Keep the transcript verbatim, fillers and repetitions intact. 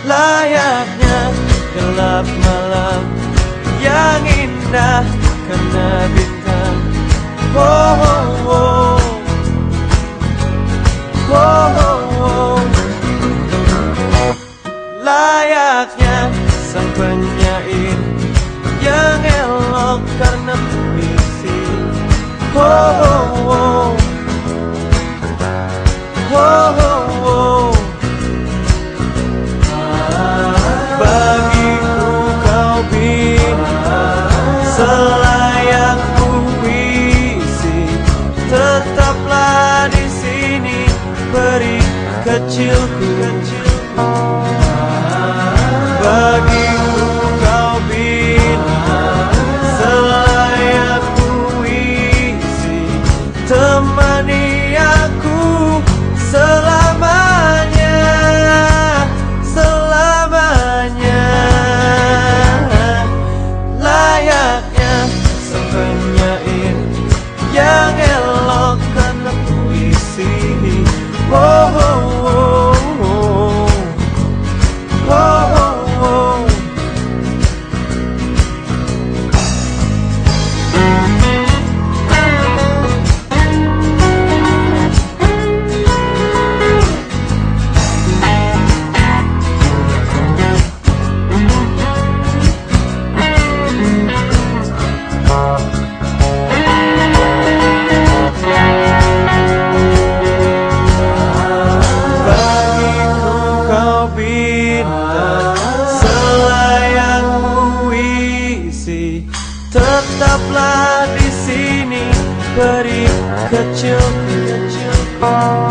layaknya gelap malam yang indah karena bintang. Oh, oh, oh. Oh, oh, oh. Layaknya sang penyair yang elok karena puisi. Oh, oh, oh. Oh, oh, oh. Bagiku kau bintang selayak puisi, tetaplah di sini peri kecilku. Bagiku kau bintang selayak puisi, temani aku selamanya, selamanya. Layaknya sang penyair yang elok karena puisi. Oh, oh, oh, oh. Oh, oh, oh. Bintang selayak puisi, tetaplah di sini peri kecil-kecil.